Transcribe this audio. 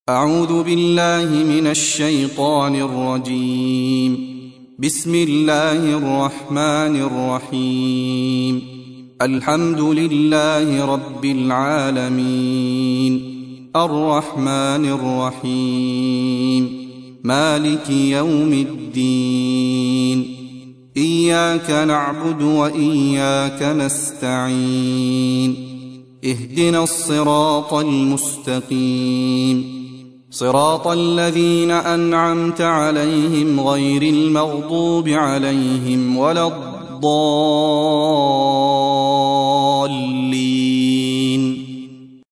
أعوذ بالله من الشيطان الرجيم. بسم الله الرحمن الرحيم. الحمد لله رب العالمين، الرحمن الرحيم، مالك يوم الدين، إياك نعبد وإياك نستعين، اهدنا الصراط المستقيم، صراط الذين أنعمت عليهم غير المغضوب عليهم ولا الضالين.